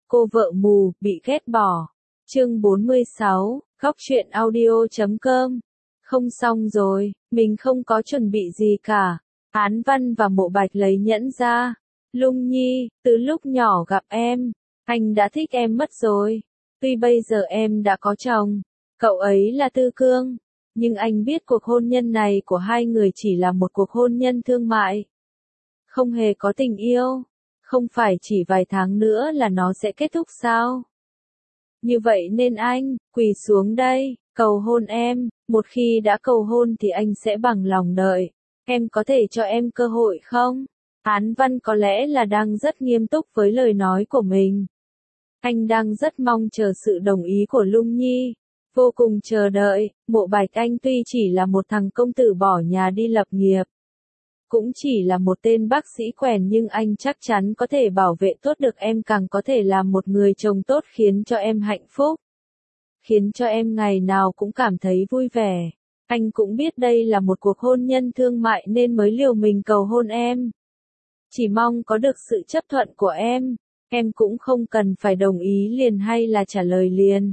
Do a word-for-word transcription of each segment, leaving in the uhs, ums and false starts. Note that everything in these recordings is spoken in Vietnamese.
Cô vợ mù, bị ghét bỏ. Chương bốn mươi sáu, góc truyện audio chấm com. Không xong rồi, mình không có chuẩn bị gì cả. Án Văn và Mộ Bạch lấy nhẫn ra. Lung Nhi, từ lúc nhỏ gặp em, anh đã thích em mất rồi. Tuy bây giờ em đã có chồng, cậu ấy là Tư Cương, nhưng anh biết cuộc hôn nhân này của hai người chỉ là một cuộc hôn nhân thương mại. Không hề có tình yêu. Không phải chỉ vài tháng nữa là nó sẽ kết thúc sao? Như vậy nên anh, quỳ xuống đây, cầu hôn em, một khi đã cầu hôn thì anh sẽ bằng lòng đợi. Em có thể cho em cơ hội không? Án Văn có lẽ là đang rất nghiêm túc với lời nói của mình. Anh đang rất mong chờ sự đồng ý của Lung Nhi. Vô cùng chờ đợi, Mộ Bạch anh tuy chỉ là một thằng công tử bỏ nhà đi lập nghiệp. Cũng chỉ là một tên bác sĩ quèn nhưng anh chắc chắn có thể bảo vệ tốt được em, càng có thể làm một người chồng tốt khiến cho em hạnh phúc. Khiến cho em ngày nào cũng cảm thấy vui vẻ. Anh cũng biết đây là một cuộc hôn nhân thương mại nên mới liều mình cầu hôn em. Chỉ mong có được sự chấp thuận của em. Em cũng không cần phải đồng ý liền hay là trả lời liền.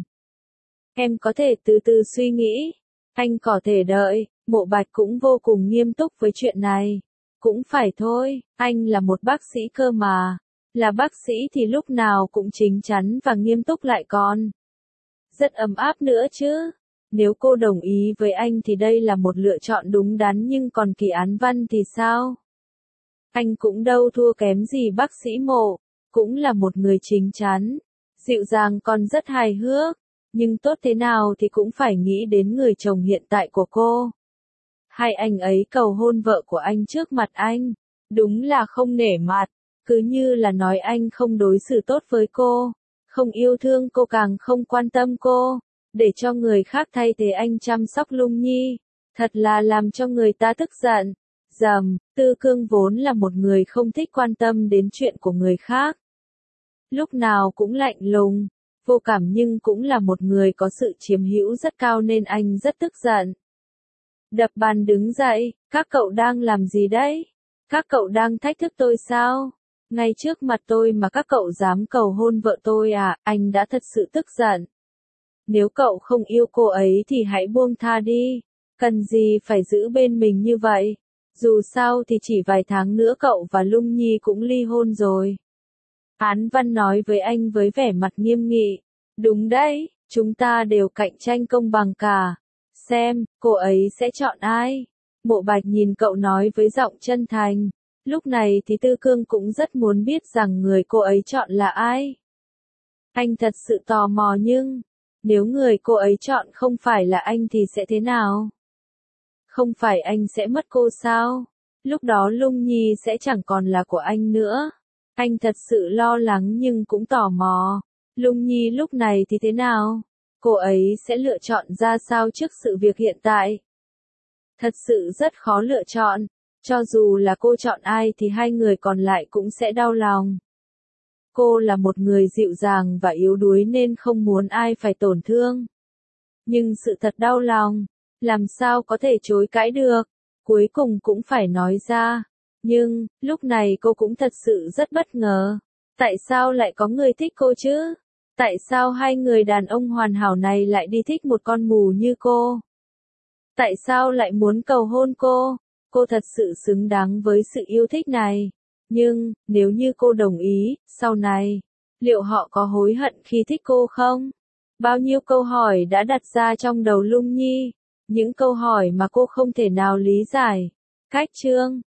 Em có thể từ từ suy nghĩ. Anh có thể đợi. Mộ Bạch cũng vô cùng nghiêm túc với chuyện này. Cũng phải thôi, anh là một bác sĩ cơ mà. Là bác sĩ thì lúc nào cũng chính chắn và nghiêm túc lại còn. Rất ấm áp nữa chứ. Nếu cô đồng ý với anh thì đây là một lựa chọn đúng đắn, nhưng còn Kỳ Án Văn thì sao? Anh cũng đâu thua kém gì bác sĩ Mộ. Cũng là một người chính chắn. Dịu dàng còn rất hài hước. Nhưng tốt thế nào thì cũng phải nghĩ đến người chồng hiện tại của cô. Hai anh ấy cầu hôn vợ của anh trước mặt anh. Đúng là không nể mặt. Cứ như là nói anh không đối xử tốt với cô. Không yêu thương cô, càng không quan tâm cô. Để cho người khác thay thế anh chăm sóc Lung Nhi. Thật là làm cho người ta tức giận. Dầm, Tư Cương vốn là một người không thích quan tâm đến chuyện của người khác. Lúc nào cũng lạnh lùng, vô cảm, nhưng cũng là một người có sự chiếm hữu rất cao nên anh rất tức giận. Đập bàn đứng dậy, các cậu đang làm gì đấy? Các cậu đang thách thức tôi sao? Ngay trước mặt tôi mà các cậu dám cầu hôn vợ tôi à? Anh đã thật sự tức giận. Nếu cậu không yêu cô ấy thì hãy buông tha đi. Cần gì phải giữ bên mình như vậy? Dù sao thì chỉ vài tháng nữa cậu và Lung Nhi cũng ly hôn rồi. Án Văn nói với anh với vẻ mặt nghiêm nghị. Đúng đấy, chúng ta đều cạnh tranh công bằng cả. Xem, cô ấy sẽ chọn ai? Mộ Bạch nhìn cậu nói với giọng chân thành. Lúc này thì Tư Cương cũng rất muốn biết rằng người cô ấy chọn là ai. Anh thật sự tò mò, nhưng nếu người cô ấy chọn không phải là anh thì sẽ thế nào? Không phải anh sẽ mất cô sao? Lúc đó Lung Nhi sẽ chẳng còn là của anh nữa. Anh thật sự lo lắng nhưng cũng tò mò. Lung Nhi lúc này thì thế nào? Cô ấy sẽ lựa chọn ra sao trước sự việc hiện tại? Thật sự rất khó lựa chọn. Cho dù là cô chọn ai thì hai người còn lại cũng sẽ đau lòng. Cô là một người dịu dàng và yếu đuối nên không muốn ai phải tổn thương. Nhưng sự thật đau lòng, làm sao có thể chối cãi được, cuối cùng cũng phải nói ra. Nhưng, lúc này cô cũng thật sự rất bất ngờ. Tại sao lại có người thích cô chứ? Tại sao hai người đàn ông hoàn hảo này lại đi thích một con mù như cô? Tại sao lại muốn cầu hôn cô? Cô thật sự xứng đáng với sự yêu thích này. Nhưng, nếu như cô đồng ý, sau này, liệu họ có hối hận khi thích cô không? Bao nhiêu câu hỏi đã đặt ra trong đầu Lung Nhi. Những câu hỏi mà cô không thể nào lý giải. Cách chương